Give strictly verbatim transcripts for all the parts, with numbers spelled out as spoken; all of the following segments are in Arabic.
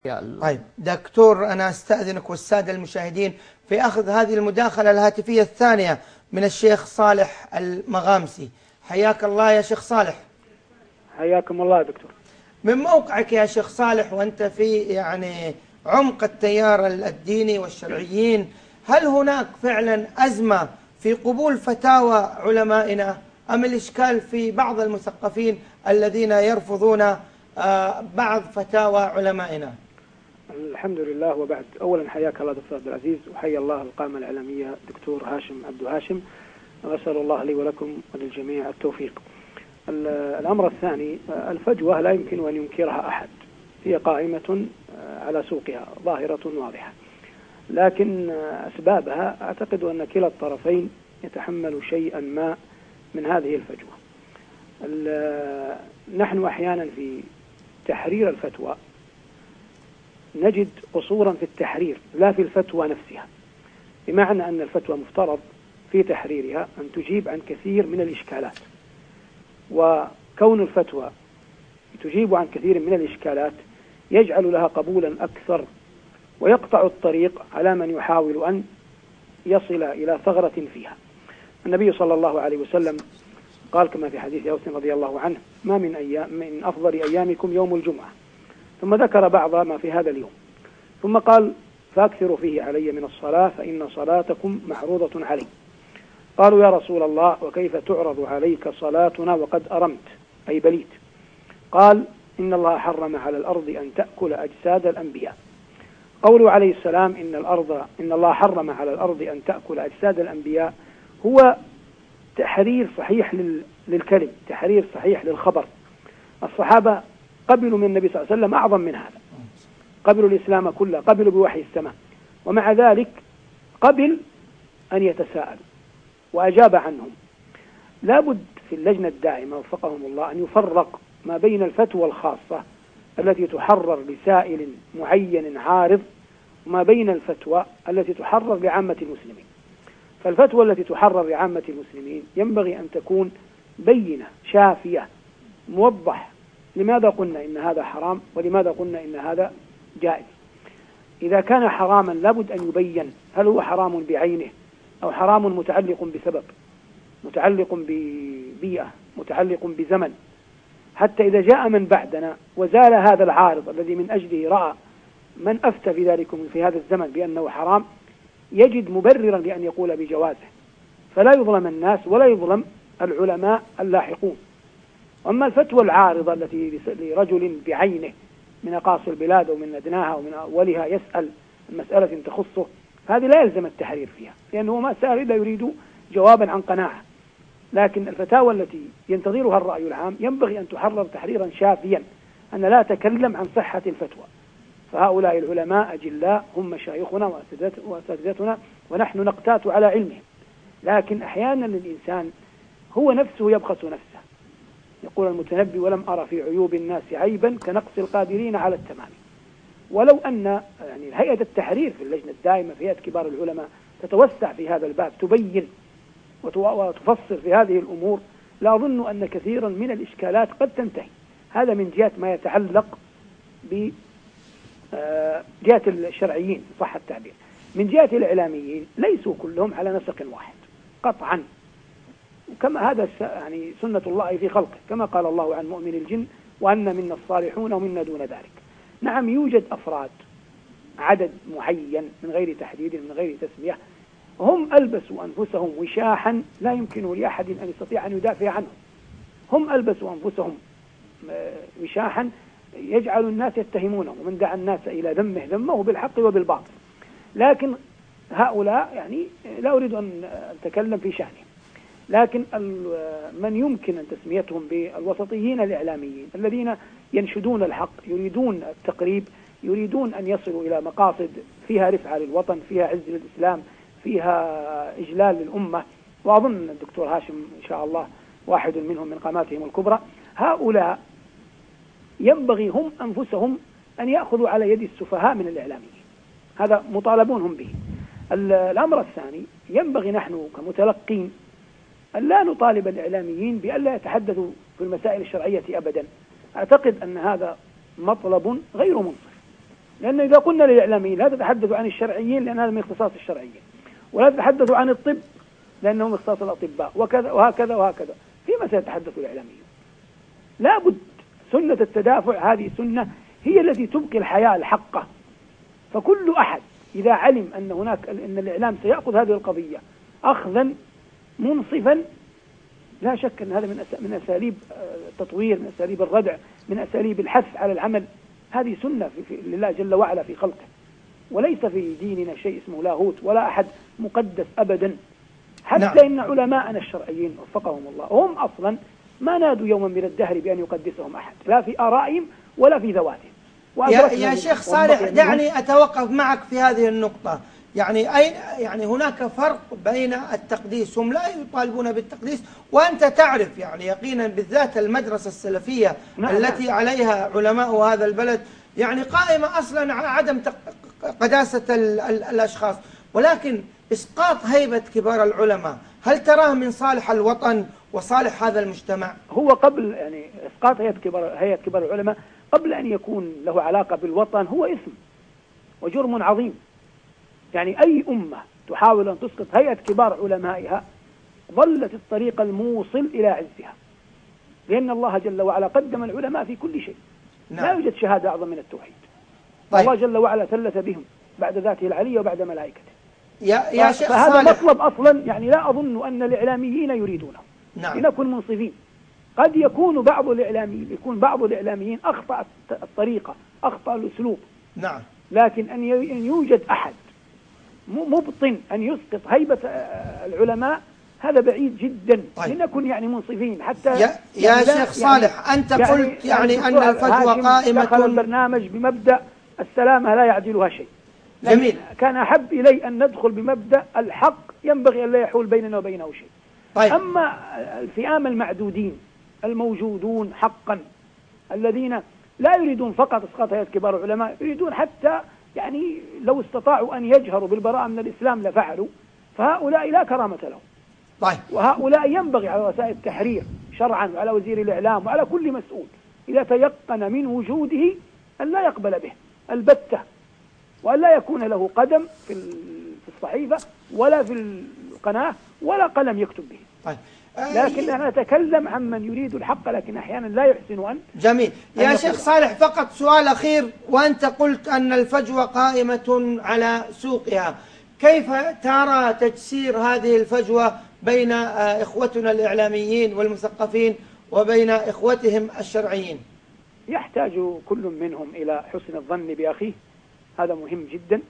يا الله. طيب دكتور، أنا أستأذنك والسادة المشاهدين في أخذ هذه المداخلة الهاتفية الثانية من الشيخ صالح المغامسي. حياك الله يا شيخ صالح. حياكم الله يا دكتور. من موقعك يا شيخ صالح وأنت في يعني عمق التيار الديني والشرعيين، هل هناك فعلا أزمة في قبول فتاوى علمائنا، أم الإشكال في بعض المثقفين الذين يرفضون بعض فتاوى علمائنا؟ الحمد لله وبعد. أولا حياك الله دكتور عبد العزيز، وحيا الله القامة الإعلامية دكتور هاشم عبد هاشم، وأسأل الله لي ولكم وللجميع التوفيق. الأمر الثاني، الفجوة لا يمكن أن ينكرها أحد، هي قائمة على سوقها ظاهرة واضحة، لكن أسبابها أعتقد أن كلا الطرفين يتحمل شيئا ما من هذه الفجوة. نحن أحيانا في تحرير الفتوى نجد قصورا في التحرير لا في الفتوى نفسها، بمعنى أن الفتوى مفترض في تحريرها أن تجيب عن كثير من الإشكالات، وكون الفتوى تجيب عن كثير من الإشكالات يجعل لها قبولا أكثر، ويقطع الطريق على من يحاول أن يصل إلى ثغرة فيها. النبي صلى الله عليه وسلم قال كما في حديث أوس رضي الله عنه: ما من أيام من أفضل أيامكم يوم الجمعة، ثم ذكر بعض ما في هذا اليوم، ثم قال: فاكثروا فيه علي من الصلاة فإن صلاتكم معروضة علي. قالوا: يا رسول الله وكيف تعرض عليك صلاتنا وقد أرمت أي بليت؟ قال: إن الله حرم على الأرض أن تأكل أجساد الأنبياء. قوله عليه السلام إن الأرض إن الله حرم على الأرض أن تأكل أجساد الأنبياء هو تحرير صحيح للكلم، تحرير صحيح للخبر. الصحابة قبلوا من النبي صلى الله عليه وسلم أعظم من هذا، قبلوا الإسلام كله، قبلوا بوحي السماء، ومع ذلك قبل أن يتساءل وأجاب عنهم. لابد في اللجنة الدائمة وفقهم الله أن يفرق ما بين الفتوى الخاصة التي تحرر لسائل معين عارض، وما بين الفتوى التي تحرر لعامة المسلمين. فالفتوى التي تحرر لعامة المسلمين ينبغي أن تكون بينة شافية، موضح لماذا قلنا إن هذا حرام ولماذا قلنا إن هذا جائز. إذا كان حراما لابد أن يبين هل هو حرام بعينه أو حرام متعلق بسبب، متعلق ببيئة، متعلق بزمن، حتى إذا جاء من بعدنا وزال هذا العارض الذي من أجله رأى من أفتى في ذلك في هذا الزمن بأنه حرام يجد مبررا لأن يقول بجوازه، فلا يظلم الناس ولا يظلم العلماء اللاحقون. أما الفتوى العارضة التي لرجل بعينه من أقاصي البلاد أو من أدناها ومن أولها يسأل مسألة تخصه، هذه لا يلزم التحرير فيها، لأنه ما سأل إلا يريد جوابا عن قناعة. لكن الفتاوى التي ينتظرها الرأي العام ينبغي أن تحرر تحريرا شافيا، أن لا أتكلم عن صحة الفتوى، فهؤلاء العلماء أجلاء هم مشايخنا وأساتذتنا ونحن نقتات على علمهم. لكن أحيانا الإنسان هو نفسه يبخس نفسه، يقول المتنبي: ولم أرى في عيوب الناس عيبا كنقص القادرين على التمام. ولو أن يعني هيئة التحرير في اللجنة الدائمة في هيئة كبار العلماء تتوسع في هذا الباب، تبين وتفصل في هذه الأمور، لا أظن أن كثيرا من الإشكالات قد تنتهي. هذا من جهة ما يتعلق بجهة الشرعيين صح التعبير. من جهة الإعلاميين ليسوا كلهم على نسق واحد قطعا، كما هذا يعني سنة الله في خلقه، كما قال الله عن مؤمن الجن: وأن منا الصالحون ومنا دون ذلك. نعم يوجد أفراد عدد معين من غير تحديد من غير تسمية هم ألبسوا أنفسهم وشاحا لا يمكن لأحد أن يستطيع أن يدافع عنهم. هم ألبسوا أنفسهم وشاحا يجعل الناس يتهمونه، ومن دعا الناس إلى ذمه ذمه بالحق وبالباطل. لكن هؤلاء يعني لا أريد أن أتكلم في شأنهم، لكن من يمكن أن تسميتهم بالوسطيين الإعلاميين الذين ينشدون الحق، يريدون التقريب، يريدون أن يصلوا إلى مقاصد فيها رفعة للوطن، فيها عز للإسلام، فيها إجلال للأمة. وأظن الدكتور هاشم إن شاء الله واحد منهم من قاماتهم الكبرى. هؤلاء ينبغي هم أنفسهم أن يأخذوا على يد السفهاء من الإعلاميين، هذا مطالبون هم به. الأمر الثاني، ينبغي نحن كمتلقين أن لا نطالب الإعلاميين بأن لا يتحدثوا في المسائل الشرعية أبدا. أعتقد أن هذا مطلب غير منصف، لأن إذا قلنا للإعلاميين لا تتحدثوا عن الشرعيين لأن هذا من اختصاص الشرعيين، ولا تتحدثوا عن الطب لأنه من اختصاص الأطباء، وكذا وهكذا وهكذا، فيما سيتحدث الإعلاميون؟ لابد سنة التدافع هذه سنة هي التي تبقي الحياة الحقة. فكل أحد إذا علم أن هناك أن الإعلام سيأخذ هذه القضية أخذا منصفا، لا شك أن هذا من من أساليب التطوير، من أساليب الردع، من أساليب الحث على العمل. هذه سنة في في لله جل وعلا في خلقه، وليس في ديننا شيء اسمه لاهوت ولا أحد مقدس أبدا. حتى نعم. إن علماءنا الشرعيين وفقهم الله هم أصلا ما نادوا يوما من الدهر بأن يقدسهم أحد، لا في آرائهم ولا في ذواتهم. يا, يا شيخ صالح، دعني أتوقف معك في هذه النقطة. يعني أين يعني هناك فرق بين التقديس، هم لا يطالبون بالتقديس، وأنت تعرف يعني يقينا بالذات المدرسة السلفية نعم التي نعم. عليها علماء هذا البلد يعني قائمة أصلا على عدم قداسة ال ال الأشخاص، ولكن إسقاط هيبة كبار العلماء هل تراه من صالح الوطن وصالح هذا المجتمع؟ هو قبل يعني إسقاط هيئة كبار هيئة كبار العلماء قبل أن يكون له علاقة بالوطن هو إثم وجرم عظيم. يعني أي أمة تحاول أن تسقط هيئة كبار علمائها ضلت الطريق الموصل إلى عزها، لأن الله جل وعلا قدم العلماء في كل شيء. نعم. لا يوجد شهادة أعظم من التوحيد. طيب. الله جل وعلا ثلث بهم بعد ذاته العلية وبعد ملائكته. يا يا شيخ فهذا صالح. مطلب أصلا يعني لا أظن أن الإعلاميين يريدونه. نعم. لنكن منصفين. قد يكون بعض الإعلاميين يكون بعض الإعلاميين أخطأ الطريقة، أخطأ الأسلوب. نعم. لكن أن يوجد أحد مبطن أن يسقط هيبة العلماء هذا بعيد جدا. طيب. لنكن يعني منصفين حتى يا, يا يعني شيخ صالح يعني أنت يعني قلت يعني, يعني أن الفتوى قائمة. دخل البرنامج بمبدأ السلامة لا يعدلها شيء. جميل. كان أحب إلي أن ندخل بمبدأ الحق ينبغي أن لا يحول بيننا وبينه شيء. طيب. أما الفئام المعدودين الموجودون حقا الذين لا يريدون فقط إسقاط هيئة كبار العلماء، يريدون حتى يعني لو استطاعوا أن يجهروا بالبراءة من الإسلام لفعلوا، فهؤلاء لا كرامة لهم. طيب. وهؤلاء ينبغي على وسائل التحرير شرعا وعلى وزير الإعلام وعلى كل مسؤول إذا تيقن من وجوده أن لا يقبل به البتة، وأن لا يكون له قدم في الصحيفة ولا في القناة ولا قلم يكتب به. طيب. لكن أنا أتكلم عن من يريد الحق لكن أحيانا لا يحسن أن. جميل. يا شيخ صالح فقط سؤال أخير، وأنت قلت أن الفجوة قائمة على سوقها، كيف ترى تجسير هذه الفجوة بين إخوتنا الإعلاميين والمثقفين وبين إخوتهم الشرعيين؟ يحتاج كل منهم إلى حسن الظن بأخيه، هذا مهم جدا.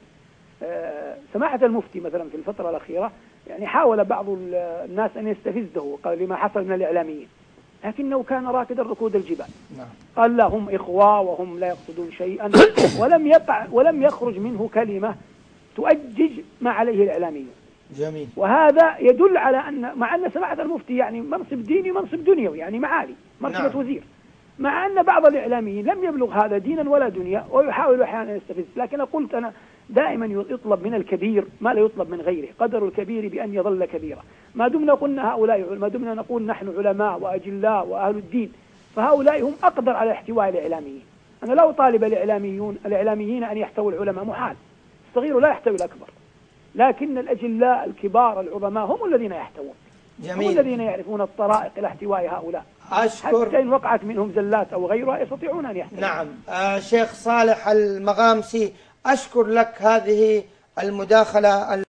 سماحة المفتي مثلا في الفترة الأخيرة يعني حاول بعض الناس أن يستفزه، قال لما حصل من الإعلاميين، لكنه كان راكدا ركود الجبال. نعم. قال لا هم إخوة وهم لا يقصدون شيئا، ولم يقع ولم يخرج منه كلمة تؤجج ما عليه الإعلاميون. جميل. وهذا يدل على أن مع أن سماحة المفتي يعني منصب ديني منصب دنيوي يعني معالي مرتبة نعم. وزير، مع أن بعض الإعلاميين لم يبلغ هذا دينا ولا دنيا ويحاول أحيانا يستفز. لكن قلت أنا دائما يطلب من الكبير ما لا يطلب من غيره، قدر الكبير بأن يظل كبيرا. ما دمنا قلنا هؤلاء، ما دمنا نقول نحن علماء وأجلاء وأهل الدين، فهؤلاء هم أقدر على احتواء الإعلاميين. أنا لا أطالب الإعلاميون الإعلاميين أن يحتووا العلماء، محال، الصغير لا يحتوي الأكبر، لكن الأجلاء الكبار العظماء هم الذين يحتوون. جميل. هم الذين يعرفون الطرائق إلى احتواء هؤلاء. أشكر. حتى إن وقعت منهم زلات أو غيرها يستطيعون أن يحتوون. نعم. آه شيخ صالح المغامسي، أشكر لك هذه المداخلة